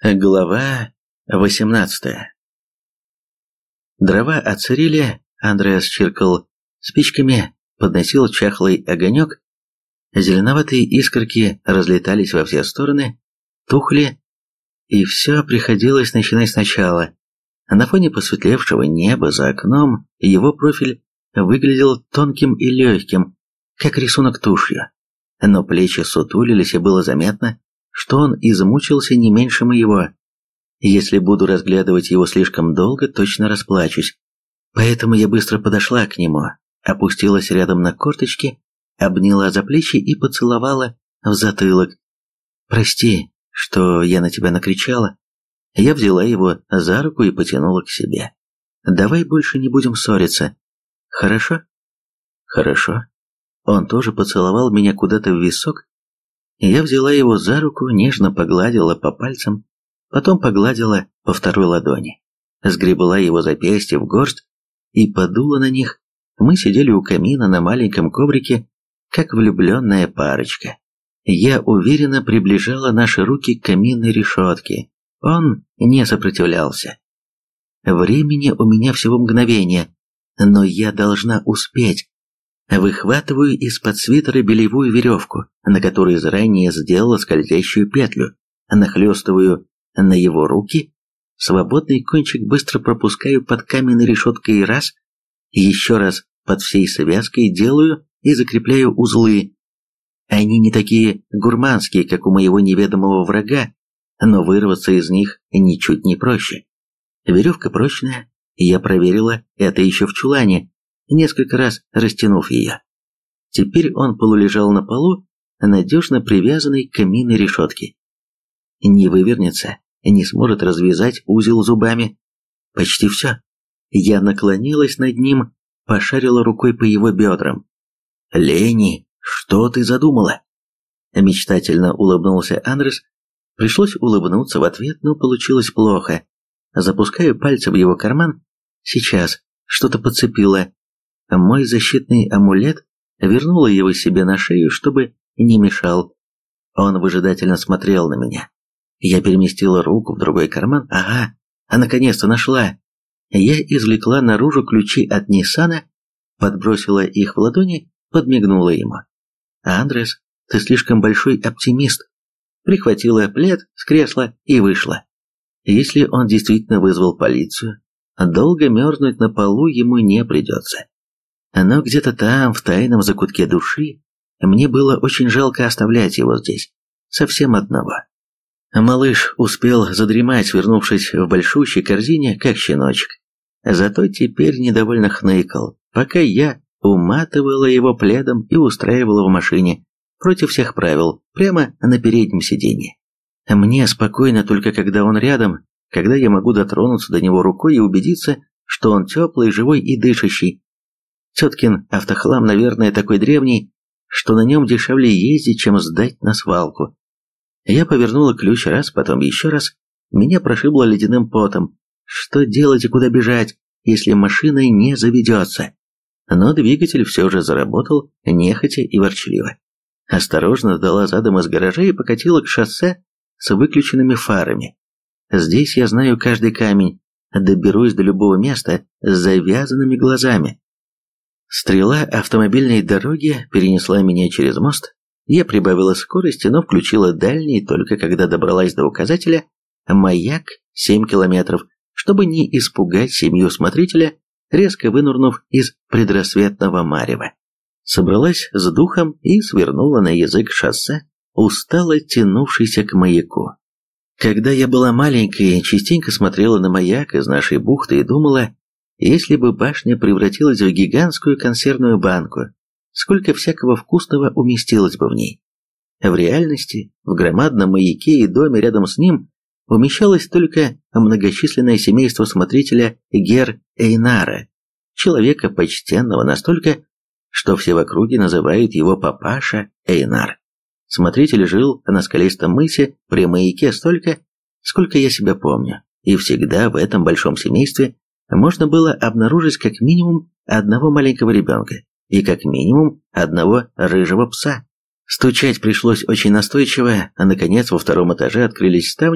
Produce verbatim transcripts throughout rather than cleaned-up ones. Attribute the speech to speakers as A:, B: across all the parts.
A: Глава восемнадцатая. Дрова отсырели, Андреас чиркал спичками, подносил чахлый огонек, зеленоватые искорки разлетались во все стороны, тухли, и все приходилось начинать сначала. На фоне посветлевшего неба за окном его профиль выглядел тонким и легким, как рисунок тушью, но плечи сутулились, и было заметно, что он измучился не меньше моего. Если буду разглядывать его слишком долго, точно расплачусь. Поэтому я быстро подошла к нему, опустилась рядом на корточки, обняла за плечи и поцеловала в затылок. «Прости, что я на тебя накричала». Я взяла его за руку и потянула к себе. «Давай больше не будем ссориться. Хорошо?» «Хорошо». Он тоже поцеловал меня куда-то в висок. Я взяла его за руку, нежно погладила по пальцам, потом погладила по второй ладони, сгребла его запястья в горсть и подула на них. Мы сидели у камина на маленьком коврике, как влюбленная парочка. Я уверенно приближала наши руки к каминной решетке. Он не сопротивлялся. Времени у меня всего мгновение, но я должна успеть. Выхватываю из-под свитера белевую веревку, на которой заранее сделала скользящую петлю, нахлестываю на его руки, свободный кончик быстро пропускаю под каменной решеткой раз, еще раз под всей связкой делаю и закрепляю узлы. Они не такие гурманские, как у моего неведомого врага, но вырваться из них ничуть не проще. Веревка прочная, я проверила это еще в чулане, несколько раз растянув ее. Теперь он полулежал на полу, надежно привязанный к каминной решетке. Не вывернется, не сможет развязать узел зубами. Почти все. Я наклонилась над ним, пошарила рукой по его бедрам. «Лени, что ты задумала?» Мечтательно улыбнулся Андрес. Пришлось улыбнуться в ответ, но получилось плохо. Запускаю пальцы в его карман. Сейчас что-то подцепило. Мой защитный амулет вернула его себе на шею, чтобы не мешал. Он выжидательно смотрел на меня. Я переместила руку в другой карман. Ага, а наконец-то нашла. Я извлекла наружу ключи от Ниссана, подбросила их в ладони, подмигнула ему. «Андрес, ты слишком большой оптимист». Прихватила плед с кресла и вышла. Если он действительно вызвал полицию, долго мерзнуть на полу ему не придется. Но где-то там, в тайном закутке души, мне было очень жалко оставлять его здесь, совсем одного. Малыш успел задремать, свернувшись в большущей корзине, как щеночек. Зато теперь недовольно хныкал, пока я уматывала его пледом и устраивала в машине, против всех правил, прямо на переднем сиденье. Мне спокойно только когда он рядом, когда я могу дотронуться до него рукой и убедиться, что он теплый, живой и дышащий. Теткин автохлам, наверное, такой древний, что на нем дешевле ездить, чем сдать на свалку. Я повернула ключ раз, потом еще раз. Меня прошибло ледяным потом. Что делать и куда бежать, если машина не заведется? Но двигатель все же заработал, нехотя и ворчливо. Осторожно сдала задом из гаража и покатила к шоссе с выключенными фарами. Здесь я знаю каждый камень, доберусь до любого места с завязанными глазами. Стрела автомобильной дороги перенесла меня через мост. Я прибавила скорости, но включила дальний только когда добралась до указателя «Маяк семь километров», чтобы не испугать семью смотрителя, резко вынурнув из предрассветного марева. Собралась с духом и свернула на язык шоссе, устало тянувшийся к маяку. Когда я была маленькой, частенько смотрела на маяк из нашей бухты и думала, если бы башня превратилась в гигантскую консервную банку, сколько всякого вкусного уместилось бы в ней. В реальности, в громадном маяке и доме рядом с ним умещалось только многочисленное семейство смотрителя Гер Эйнара, человека почтенного настолько, что все в округе называют его папаша Эйнар. Смотритель жил на скалистом мысе при маяке столько, сколько я себя помню, и всегда в этом большом семействе можно было обнаружить как минимум одного маленького ребенка и как минимум одного рыжего пса. Стучать пришлось очень настойчиво, а наконец во втором этаже открылись ставни,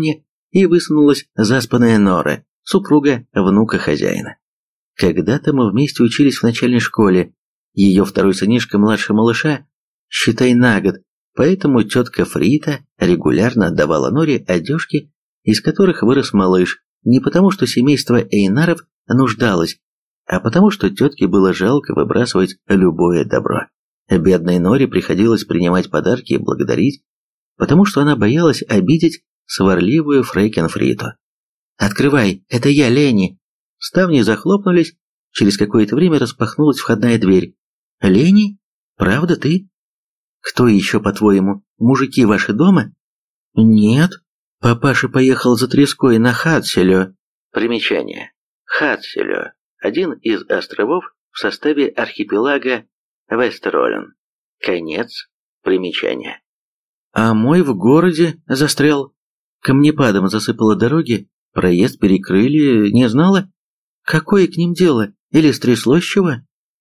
A: и высунулась заспанная Нора, супруга внука хозяина. Когда-то мы вместе учились в начальной школе. Ее второй сынишка младше малыша, считай, на год, поэтому тетка Фрита регулярно отдавала Норе одежки, из которых вырос малыш, не потому что семейство Эйнаров нуждалось, а потому что тетке было жалко выбрасывать любое добро. Бедной Норе приходилось принимать подарки и благодарить, потому что она боялась обидеть сварливую Фрейкенфриту. «Открывай, это я, Лени!» Ставни захлопнулись, через какое-то время распахнулась входная дверь. «Лени? Правда ты? Кто еще, по-твоему, мужики ваши дома?» «Нет. Папаша поехал за треской на Хатселё». Примечание. Хатселё – один из островов в составе архипелага Вестеролен. Конец примечания. «А мой в городе застрял. Камнепадом засыпало дороги, проезд перекрыли, не знала? Какое к ним дело? Или стряслось чего?»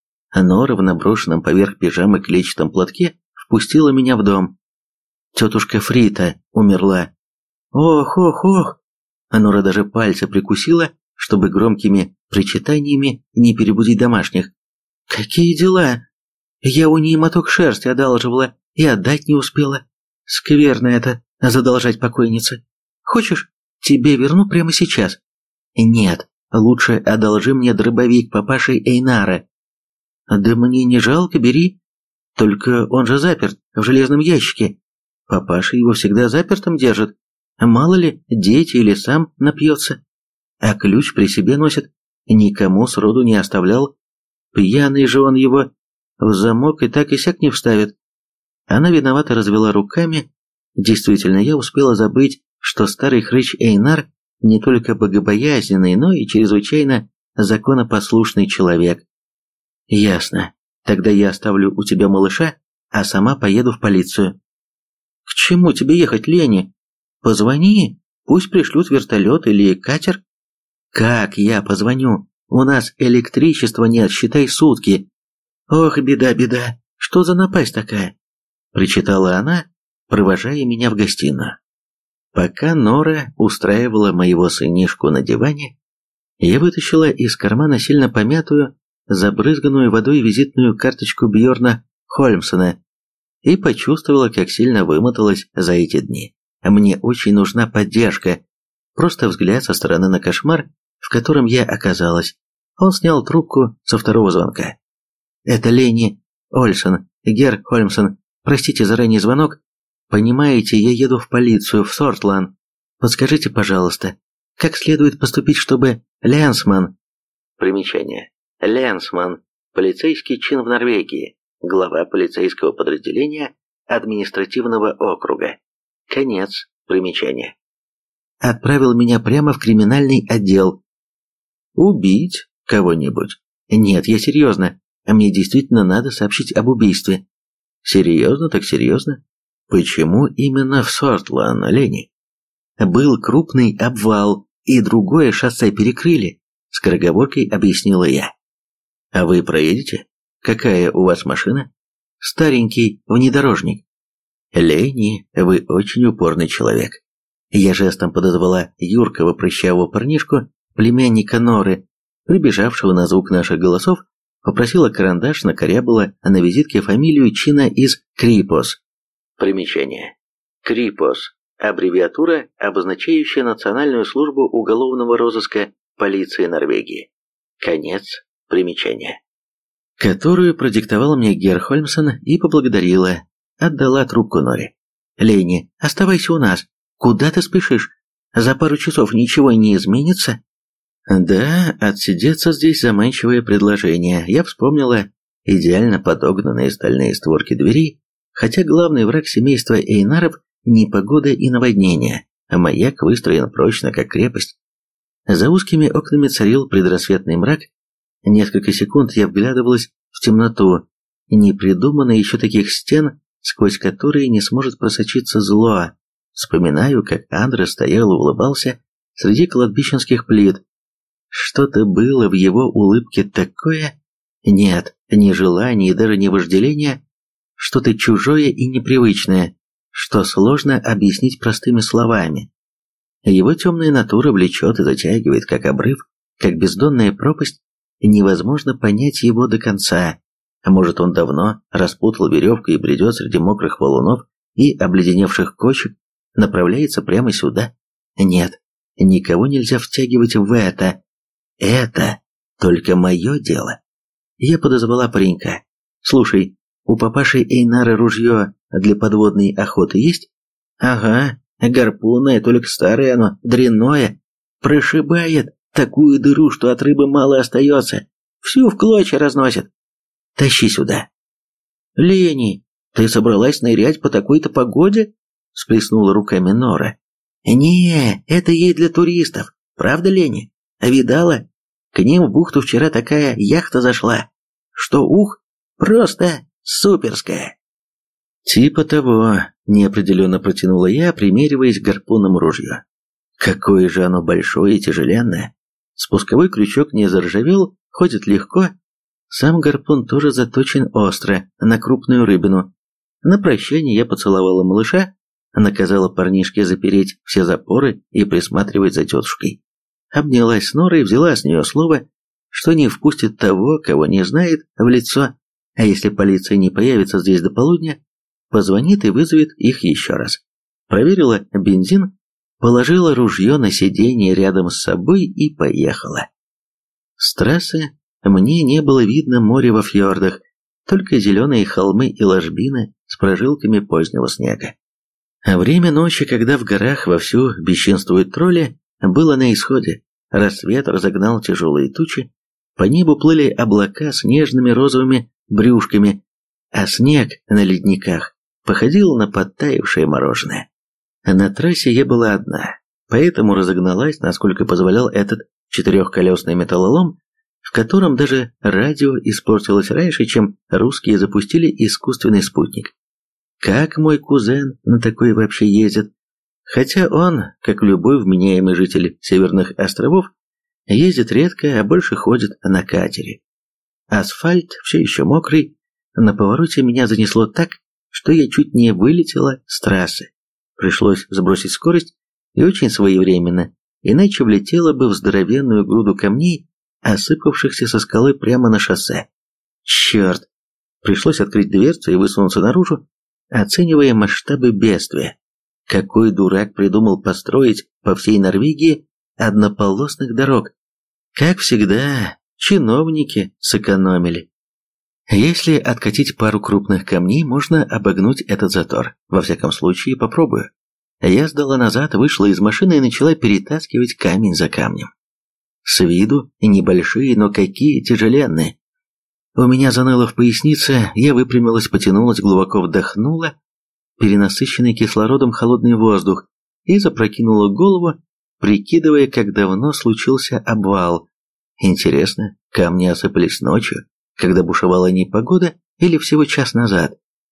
A: Нора в наброшенном поверх пижамы клетчатом платке впустила меня в дом. «Тетушка Фрита умерла». «Ох, ох, ох!» Нора даже пальцы прикусила, чтобы громкими причитаниями не перебудить домашних. «Какие дела? Я у ней моток шерсти одалживала и отдать не успела. Скверно это, задолжать покойнице. Хочешь, тебе верну прямо сейчас?» «Нет, лучше одолжи мне дробовик папаши Эйнара». «Да мне не жалко, бери. Только он же заперт в железном ящике. Папаша его всегда запертым держит. Мало ли, дети или сам напьется. А ключ при себе носит. Никому сроду не оставлял. Пьяный же он его в замок и так и сяк не вставит». Она виновато развела руками. Действительно, я успела забыть, что старый хрыч Эйнар не только богобоязненный, но и чрезвычайно законопослушный человек. «Ясно. Тогда я оставлю у тебя малыша, а сама поеду в полицию». «К чему тебе ехать, Лени? Позвони, пусть пришлют вертолет или катер». «Как я позвоню? У нас электричества нет, считай, сутки». «Ох, беда, беда, что за напасть такая?» Причитала она, провожая меня в гостиную. Пока Нора устраивала моего сынишку на диване, я вытащила из кармана сильно помятую, забрызганную водой визитную карточку Бьорна Хольмсона и почувствовала, как сильно вымоталась за эти дни. Мне очень нужна поддержка. Просто взгляд со стороны на кошмар, в котором я оказалась. Он снял трубку со второго звонка. «Это Лени Ольсон, Гер Хольмсон. Простите за ранний звонок. Понимаете, я еду в полицию, в Сортланд. Подскажите, пожалуйста, как следует поступить, чтобы Ленсман...» Примечание. Ленсман. Полицейский чин в Норвегии. Глава полицейского подразделения административного округа. Конец примечания. «Отправил меня прямо в криминальный отдел». «Убить кого-нибудь?» «Нет, я серьезно. Мне действительно надо сообщить об убийстве». «Серьезно, так серьезно? Почему именно в Сортланд, Лени?» «Был крупный обвал, и другое шоссе перекрыли», — скороговоркой объяснила я. «А вы проедете? Какая у вас машина?» «Старенький внедорожник». «Лени, вы очень упорный человек». Я жестом подозвала юркого прыщавого парнишку, племянника Норы, прибежавшего на звук наших голосов, попросила карандаш, накорябала на визитке фамилию чина из Крипос. Примечание. Крипос – аббревиатура, обозначающая Национальную службу уголовного розыска полиции Норвегии. Конец примечания. Которую продиктовал мне Гер Хольмсон и поблагодарила. Отдала трубку Норе. «Лени, оставайся у нас. Куда ты спешишь? За пару часов ничего не изменится?» Да, отсидеться здесь заманчивое предложение. Я вспомнила идеально подогнанные стальные створки дверей, хотя главный враг семейства Эйнаров – непогода и наводнение, а маяк выстроен прочно, как крепость. За узкими окнами царил предрассветный мрак. Несколько секунд я вглядывалась в темноту, не придумано еще таких стен, сквозь которые не сможет просочиться зло. Вспоминаю, как Андре стоял и улыбался среди кладбищенских плит. Что-то было в его улыбке такое... Нет, не желание и даже не вожделение, что-то чужое и непривычное, что сложно объяснить простыми словами. Его темная натура влечет и затягивает, как обрыв, как бездонная пропасть. Невозможно понять его до конца. А может, он давно распутал веревку и бредет среди мокрых валунов и обледеневших кочек, направляется прямо сюда? Нет, никого нельзя втягивать в это. Это только мое дело. Я подозвала паренька. Слушай, у папаши Эйнара ружье для подводной охоты есть? Ага, гарпунное, только старое оно, дрянное. Прошибает такую дыру, что от рыбы мало остается. Всю в клочья разносит. Тащи сюда. Лени, ты собралась нырять по такой-то погоде? Всплеснула руками Нора. Не, это ей для туристов. Правда, Лени? А видала? К ним в бухту вчера такая яхта зашла, что ух, просто суперская. Типа того, неопределенно протянула я, примериваясь к гарпунному ружью. Какое же оно большое и тяжеленное. Спусковой крючок не заржавел, ходит легко. Сам гарпун тоже заточен остро, на крупную рыбину. На прощание я поцеловала малыша, наказала парнишке запереть все запоры и присматривать за тетушкой. Обнялась с Норой, взяла с нее слово, что не впустит того, кого не знает, в лицо, а если полиция не появится здесь до полудня, позвонит и вызовет их еще раз. Проверила бензин, положила ружье на сиденье рядом с собой и поехала. С трассы мне не было видно моря во фьордах, только зеленые холмы и ложбины с прожилками позднего снега. А время ночи, когда в горах вовсю бесчинствуют тролли, было на исходе. Рассвет разогнал тяжелые тучи, по небу плыли облака с нежными розовыми брюшками, а снег на ледниках походил на подтаявшее мороженое. На трассе я была одна, поэтому разогналась, насколько позволял этот четырехколесный металлолом, в котором даже радио испортилось раньше, чем русские запустили искусственный спутник. Как мой кузен на такой вообще ездит? Хотя он, как любой вменяемый житель Северных островов, ездит редко, а больше ходит на катере. Асфальт все еще мокрый, на повороте меня занесло так, что я чуть не вылетела с трассы. Пришлось сбросить скорость, и очень своевременно, иначе влетела бы в здоровенную груду камней, осыпавшихся со скалы прямо на шоссе. Черт! Пришлось открыть дверцу и высунуться наружу, оценивая масштабы бедствия. Какой дурак придумал построить по всей Норвегии однополосных дорог? Как всегда, чиновники сэкономили. Если откатить пару крупных камней, можно обогнуть этот затор. Во всяком случае, попробую. Я сдала назад, вышла из машины и начала перетаскивать камень за камнем. С виду небольшие, но какие тяжеленные. У меня заныло в пояснице, я выпрямилась, потянулась, глубоко вдохнула перенасыщенный кислородом холодный воздух и запрокинула голову, прикидывая, как давно случился обвал. Интересно, камни осыпались ночью, когда бушевала непогода, или всего час назад?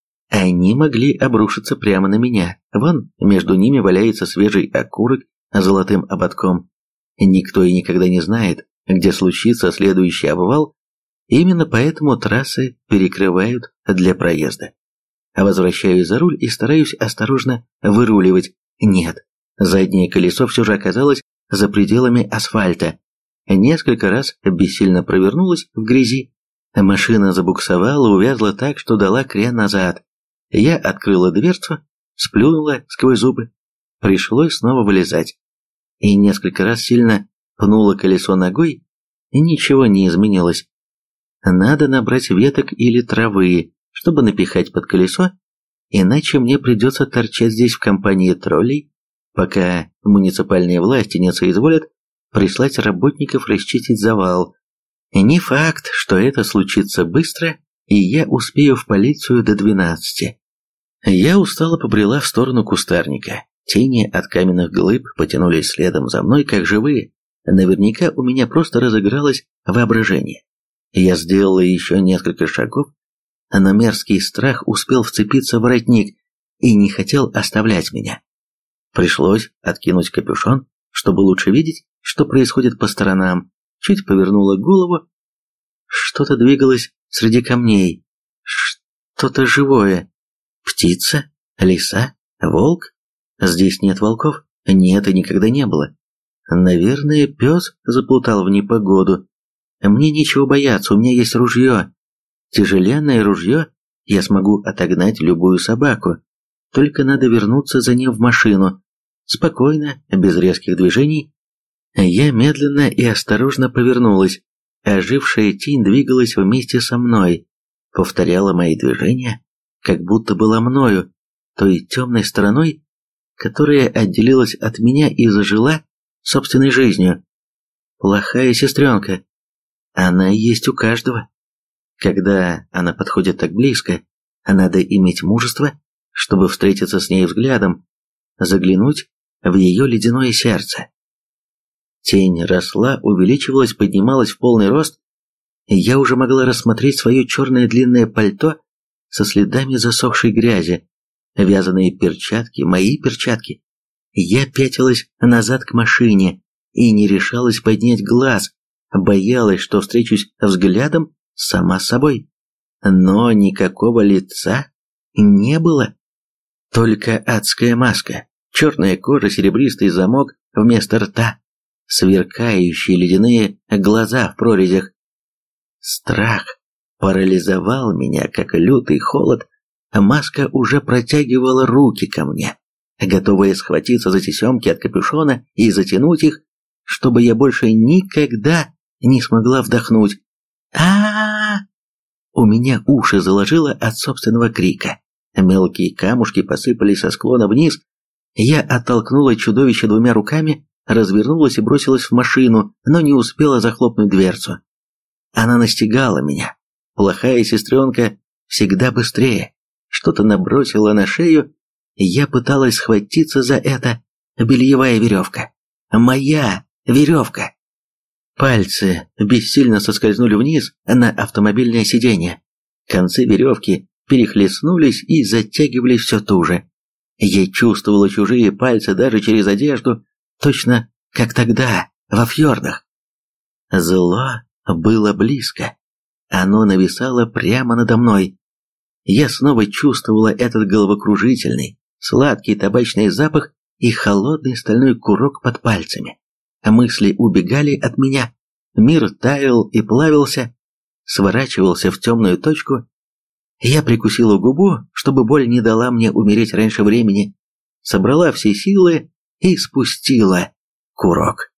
A: Они могли обрушиться прямо на меня. Вон, между ними валяется свежий окурок с золотым ободком. Никто и никогда не знает, где случится следующий обвал. Именно поэтому трассы перекрывают для проезда. Возвращаюсь за руль и стараюсь осторожно выруливать. Нет, заднее колесо все же оказалось за пределами асфальта. Несколько раз бессильно провернулась в грязи. Машина забуксовала, увязла так, что дала крен назад. Я открыла дверцу, сплюнула сквозь зубы. Пришлось снова вылезать. И несколько раз сильно пнула колесо ногой, и ничего не изменилось. Надо набрать веток или травы, чтобы напихать под колесо, иначе мне придется торчать здесь в компании троллей, пока муниципальные власти не соизволят прислать работников расчистить завал. Не факт, что это случится быстро, и я успею в полицию до двенадцати. Я устало побрела в сторону кустарника. Тени от каменных глыб потянулись следом за мной, как живые. Наверняка у меня просто разыгралось воображение. Я сделала еще несколько шагов, но мерзкий страх успел вцепиться в воротник и не хотел оставлять меня. Пришлось откинуть капюшон, чтобы лучше видеть, что происходит по сторонам. Чуть повернула голову. Что-то двигалось среди камней. Что-то живое. Птица? Лиса? Волк? Здесь нет волков. Нет, и никогда не было. Наверное, пес заплутал в непогоду. Мне нечего бояться, у меня есть ружье. Тяжеленное ружье, я смогу отогнать любую собаку. Только надо вернуться за ним в машину. Спокойно, без резких движений. Я медленно и осторожно повернулась. Ожившая тень двигалась вместе со мной, повторяла мои движения, как будто была мною, той темной стороной, которая отделилась от меня и зажила собственной жизнью. Плохая сестренка. Она есть у каждого. Когда она подходит так близко, надо иметь мужество, чтобы встретиться с ней взглядом, заглянуть в ее ледяное сердце. Тень росла, увеличивалась, поднималась в полный рост, и я уже могла рассмотреть свое черное длинное пальто со следами засохшей грязи, вязаные перчатки, мои перчатки. Я пятилась назад к машине и не решалась поднять глаз, боялась, что встречусь взглядом сама с собой. Но никакого лица не было, только адская маска, черная кожа, серебристый замок вместо рта, сверкающие ледяные глаза в прорезях. Страх парализовал меня, как лютый холод. Маска уже протягивала руки ко мне, готовая схватиться за тесемки от капюшона и затянуть их, чтобы я больше никогда не смогла вдохнуть. а, -а, -а У меня уши заложило от собственного крика. Мелкие камушки посыпались со склона вниз. Я оттолкнула чудовище двумя руками, развернулась и бросилась в машину, но не успела захлопнуть дверцу. Она настигала меня. Плохая сестренка всегда быстрее. Что-то набросила на шею. Я пыталась схватиться за это. Бельевая веревка. Моя веревка. Пальцы бессильно соскользнули вниз на автомобильное сиденье. Концы веревки перехлестнулись и затягивались все туже. Я чувствовала чужие пальцы даже через одежду, точно как тогда, во фьордах. Зло было близко. Оно нависало прямо надо мной. Я снова чувствовала этот головокружительный, сладкий табачный запах и холодный стальной курок под пальцами. Мысли убегали от меня, мир таял и плавился, сворачивался в темную точку. Я прикусила губу, чтобы боль не дала мне умереть раньше времени, собрала все силы и спустила курок.